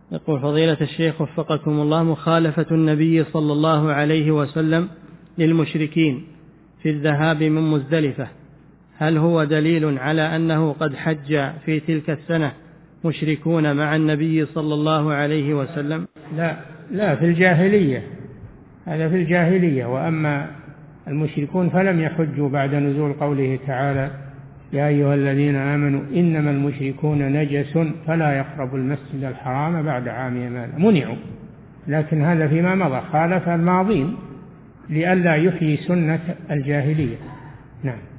يقول فضيلة الشيخ وفقكم الله، مخالفة النبي صلى الله عليه وسلم للمشركين في الذهاب من مزدلفة، هل هو دليل على أنه قد حج في تلك السنة مشركون مع النبي صلى الله عليه وسلم؟ لا، في الجاهلية، هذا في الجاهلية. وأما المشركون فلم يحجوا بعد نزول قوله تعالى: يا أيها الذين آمنوا إنما المشركون نجس فلا يقربوا المسجد الحرام بعد عامهم هذا، منعوا. لكن هذا فيما مضى، خالف الماضين لئلا يحيي سنة الجاهلية. نعم.